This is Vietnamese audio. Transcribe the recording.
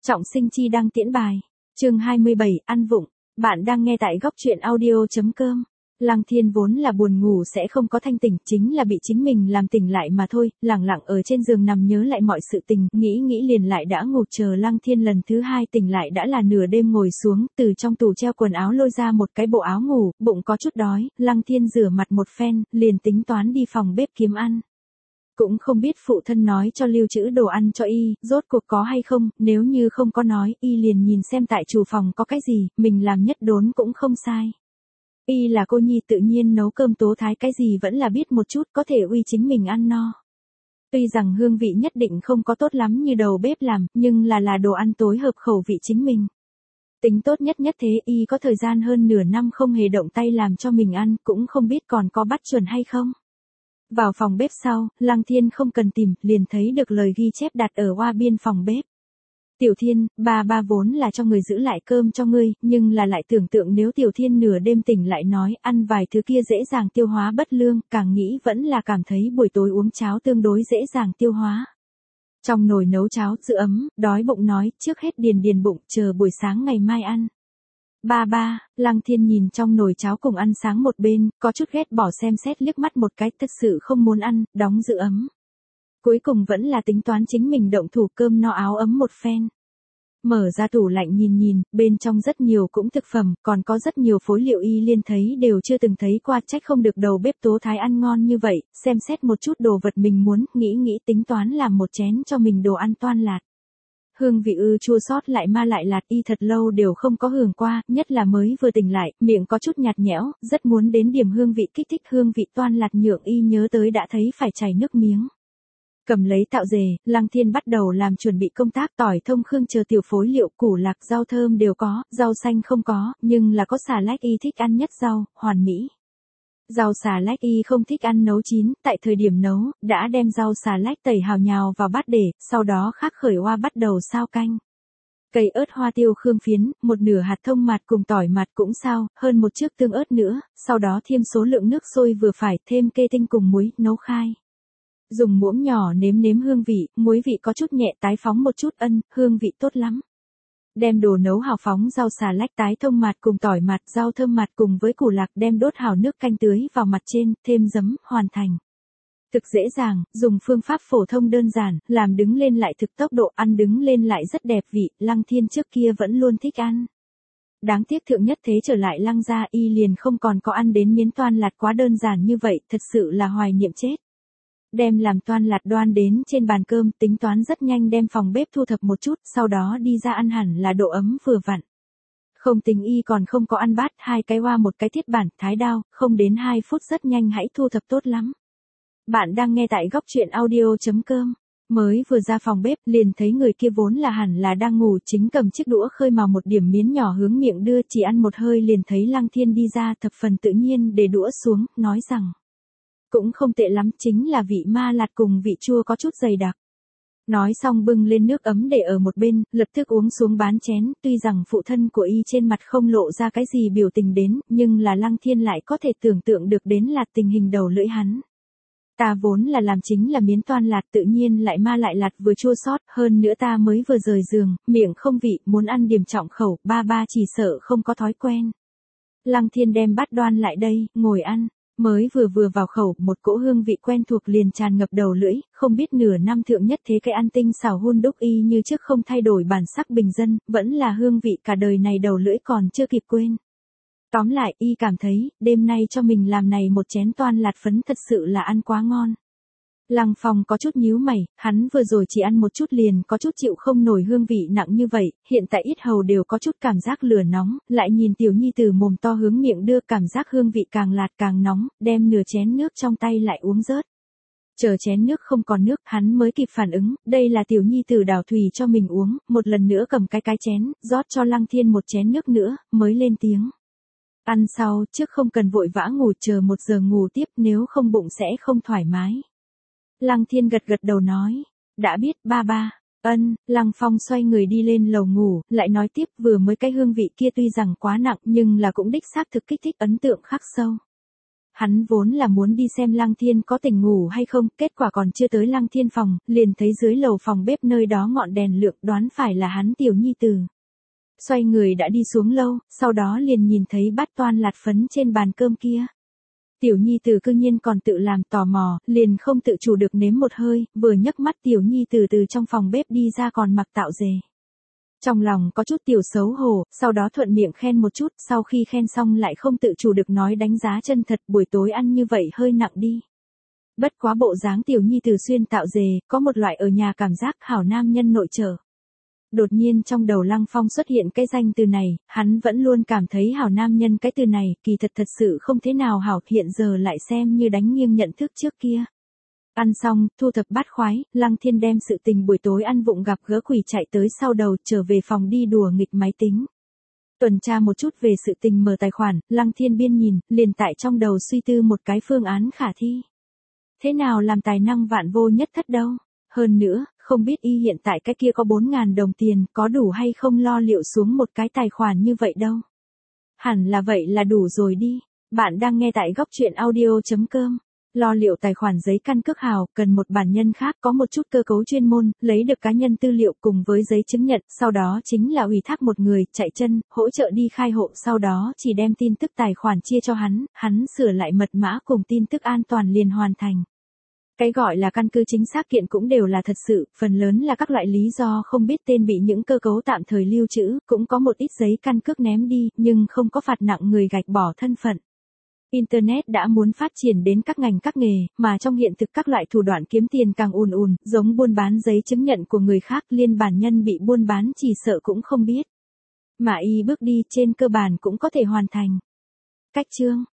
Trọng Sinh chi đăng tiễn bài. Chương 27, ăn vụng. Bạn đang nghe tại góc truyện audio.com. Lăng Thiên vốn là buồn ngủ sẽ không có thanh tỉnh, chính là bị chính mình làm tỉnh lại mà thôi, lẳng lặng ở trên giường nằm nhớ lại mọi sự tình, nghĩ liền lại đã ngủ. Chờ Lăng Thiên lần thứ hai tỉnh lại đã là nửa đêm, ngồi xuống, từ trong tủ treo quần áo lôi ra một cái bộ áo ngủ, bụng có chút đói, Lăng Thiên rửa mặt một phen, liền tính toán đi phòng bếp kiếm ăn. Cũng không biết phụ thân nói cho lưu trữ đồ ăn cho y, rốt cuộc có hay không, nếu như không có nói, y liền nhìn xem tại chủ phòng có cái gì, mình làm nhất đốn cũng không sai. Y là cô nhi tự nhiên nấu cơm tố thái cái gì vẫn là biết một chút, có thể uy chính mình ăn no. Tuy rằng hương vị nhất định không có tốt lắm như đầu bếp làm, nhưng là đồ ăn tối hợp khẩu vị chính mình. Tính tốt nhất thế, y có thời gian hơn nửa năm không hề động tay làm cho mình ăn, cũng không biết còn có bắt chuẩn hay không. Vào phòng bếp sau, Lăng Thiên không cần tìm, liền thấy được lời ghi chép đặt ở hoa biên phòng bếp. Tiểu Thiên, ba vốn là cho người giữ lại cơm cho ngươi, nhưng là lại tưởng tượng nếu Tiểu Thiên nửa đêm tỉnh lại nói ăn vài thứ kia dễ dàng tiêu hóa bất lương, càng nghĩ vẫn là cảm thấy buổi tối uống cháo tương đối dễ dàng tiêu hóa. Trong nồi nấu cháo giữ ấm, đói bụng nói, trước hết điền bụng, chờ buổi sáng ngày mai ăn. Ba, Lăng Thiên nhìn trong nồi cháo cùng ăn sáng một bên, có chút ghét bỏ xem xét liếc mắt một cái, thật sự không muốn ăn, đóng giữ ấm. Cuối cùng vẫn là tính toán chính mình động thủ cơm no áo ấm một phen. Mở ra tủ lạnh nhìn, bên trong rất nhiều cũng thực phẩm, còn có rất nhiều phối liệu y liên thấy đều chưa từng thấy qua, trách không được đầu bếp tố thái ăn ngon như vậy, xem xét một chút đồ vật mình muốn, nghĩ tính toán làm một chén cho mình đồ ăn toan lạt. Hương vị chua xót lại ma lại lạt, y thật lâu đều không có hưởng qua, nhất là mới vừa tỉnh lại, miệng có chút nhạt nhẽo, rất muốn đến điểm hương vị kích thích, hương vị toan lạt nhượng y nhớ tới đã thấy phải chảy nước miếng. Cầm lấy tạo dề, Lăng Thiên bắt đầu làm chuẩn bị công tác, tỏi thông khương chờ tiểu phối liệu, củ lạc rau thơm đều có, rau xanh không có, nhưng là có xà lách, y thích ăn nhất rau, hoàn mỹ. Rau xà lách y không thích ăn nấu chín, tại thời điểm nấu, đã đem rau xà lách tẩy hào nhào vào bát để, sau đó khắc khởi hoa bắt đầu sao canh. Cây ớt hoa tiêu khương phiến, một nửa hạt thông mạt cùng tỏi mạt cũng sao, hơn một chiếc tương ớt nữa, sau đó thêm số lượng nước sôi vừa phải, thêm kê tinh cùng muối, nấu khai. Dùng muỗng nhỏ nếm hương vị, muối vị có chút nhẹ, tái phóng một chút, hương vị tốt lắm. Đem đồ nấu hào phóng rau xà lách tái thông mạt cùng tỏi mạt, rau thơm mạt cùng với củ lạc, đem đốt hào nước canh tưới vào mặt trên, thêm giấm, hoàn thành. Thực dễ dàng, dùng phương pháp phổ thông đơn giản, làm đứng lên lại thực tốc độ, ăn đứng lên lại rất đẹp vị, Lăng Thiên trước kia vẫn luôn thích ăn. Đáng tiếc thượng nhất thế trở lại Lăng gia, y liền không còn có ăn đến miến toan lạt quá đơn giản như vậy, thật sự là hoài niệm chết. Đem làm toan lạt đoan đến trên bàn cơm, tính toán rất nhanh đem phòng bếp thu thập một chút, sau đó đi ra ăn, hẳn là độ ấm vừa vặn. Không tính y còn không có ăn bát, hai cái hoa một cái thiết bản, thái đao, không đến 2 phút rất nhanh hãy thu thập tốt lắm. Bạn đang nghe tại góc truyện audio.com. Mới vừa ra phòng bếp, liền thấy người kia vốn là hẳn là đang ngủ, chính cầm chiếc đũa khơi mào một điểm miến nhỏ hướng miệng đưa, chỉ ăn một hơi liền thấy Lăng Thiên đi ra, thập phần tự nhiên để đũa xuống, nói rằng. Cũng không tệ lắm, chính là vị ma lạt cùng vị chua có chút dày đặc. Nói xong bưng lên nước ấm để ở một bên, lập tức uống xuống bán chén, tuy rằng phụ thân của y trên mặt không lộ ra cái gì biểu tình đến, nhưng là Lăng Thiên lại có thể tưởng tượng được đến là tình hình đầu lưỡi hắn. Ta vốn là làm chính là miến toan lạt, tự nhiên lại ma lại lạt vừa chua xót, hơn nữa ta mới vừa rời giường, miệng không vị, muốn ăn điểm trọng khẩu, ba chỉ sợ không có thói quen. Lăng Thiên đem bát đoan lại đây, ngồi ăn. Mới vừa vào khẩu, một cỗ hương vị quen thuộc liền tràn ngập đầu lưỡi, không biết nửa năm thượng nhất thế cái ăn tinh xảo hun đúc y như trước không thay đổi bản sắc bình dân, vẫn là hương vị cả đời này đầu lưỡi còn chưa kịp quên. Tóm lại, y cảm thấy, đêm nay cho mình làm này một chén toan lạt phấn thật sự là ăn quá ngon. Lăng Phong có chút nhíu mày, hắn vừa rồi chỉ ăn một chút liền có chút chịu không nổi hương vị nặng như vậy, hiện tại yết hầu đều có chút cảm giác lửa nóng, lại nhìn tiểu nhi từ mồm to hướng miệng đưa, cảm giác hương vị càng lạt càng nóng, đem nửa chén nước trong tay lại uống rớt. Chờ chén nước không còn nước, hắn mới kịp phản ứng, đây là tiểu nhi tử đảo thủy cho mình uống, một lần nữa cầm cái chén, rót cho Lăng Thiên một chén nước nữa, mới lên tiếng. Ăn sau, trước không cần vội vã ngủ, chờ 1 giờ ngủ tiếp, nếu không bụng sẽ không thoải mái. Lăng Thiên gật đầu nói, đã biết ba. Lăng Phong xoay người đi lên lầu ngủ, lại nói tiếp, vừa mới cái hương vị kia tuy rằng quá nặng nhưng là cũng đích xác thực kích thích ấn tượng khắc sâu. Hắn vốn là muốn đi xem Lăng Thiên có tỉnh ngủ hay không, kết quả còn chưa tới Lăng Thiên phòng, liền thấy dưới lầu phòng bếp nơi đó ngọn đèn lượng, đoán phải là hắn tiểu nhi tử. Xoay người đã đi xuống lâu, sau đó liền nhìn thấy bát toan lạt phấn trên bàn cơm kia. Tiểu nhi tử cư nhiên còn tự làm, tò mò, liền không tự chủ được nếm một hơi, vừa nhấc mắt tiểu nhi tử từ trong phòng bếp đi ra còn mặc tạo dề. Trong lòng có chút tiểu xấu hổ, sau đó thuận miệng khen một chút, sau khi khen xong lại không tự chủ được nói đánh giá chân thật, buổi tối ăn như vậy hơi nặng đi. Bất quá bộ dáng tiểu nhi tử xuyên tạo dề, có một loại ở nhà cảm giác hảo nam nhân nội trợ. Đột nhiên trong đầu Lăng Phong xuất hiện cái danh từ này, hắn vẫn luôn cảm thấy hảo nam nhân cái từ này, kỳ thật sự không thế nào hảo, hiện giờ lại xem như đánh nghiêng nhận thức trước kia. Ăn xong, thu thập bát khoái, Lăng Thiên đem sự tình buổi tối ăn vụng gặp gỡ quỷ chạy tới sau đầu, trở về phòng đi đùa nghịch máy tính. Tuần tra một chút về sự tình mở tài khoản, Lăng Thiên biên nhìn, liền tại trong đầu suy tư một cái phương án khả thi. Thế nào làm tài năng vạn vô nhất thất đâu? Hơn nữa, không biết y hiện tại cái kia có 4.000 đồng tiền, có đủ hay không lo liệu xuống một cái tài khoản như vậy đâu. Hẳn là vậy là đủ rồi đi. Bạn đang nghe tại góc truyện audio.com. Lo liệu tài khoản giấy căn cước hào, cần một bản nhân khác có một chút cơ cấu chuyên môn, lấy được cá nhân tư liệu cùng với giấy chứng nhận, sau đó chính là ủy thác một người, chạy chân, hỗ trợ đi khai hộ, sau đó chỉ đem tin tức tài khoản chia cho hắn sửa lại mật mã cùng tin tức an toàn liền hoàn thành. Cái gọi là căn cứ chính xác kiện cũng đều là thật sự, phần lớn là các loại lý do không biết tên bị những cơ cấu tạm thời lưu trữ, cũng có một ít giấy căn cước ném đi, nhưng không có phạt nặng người gạch bỏ thân phận. Internet đã muốn phát triển đến các ngành các nghề, mà trong hiện thực các loại thủ đoạn kiếm tiền càng ùn, giống buôn bán giấy chứng nhận của người khác, liên bản nhân bị buôn bán chỉ sợ cũng không biết. Mà y bước đi trên cơ bản cũng có thể hoàn thành. Cách chương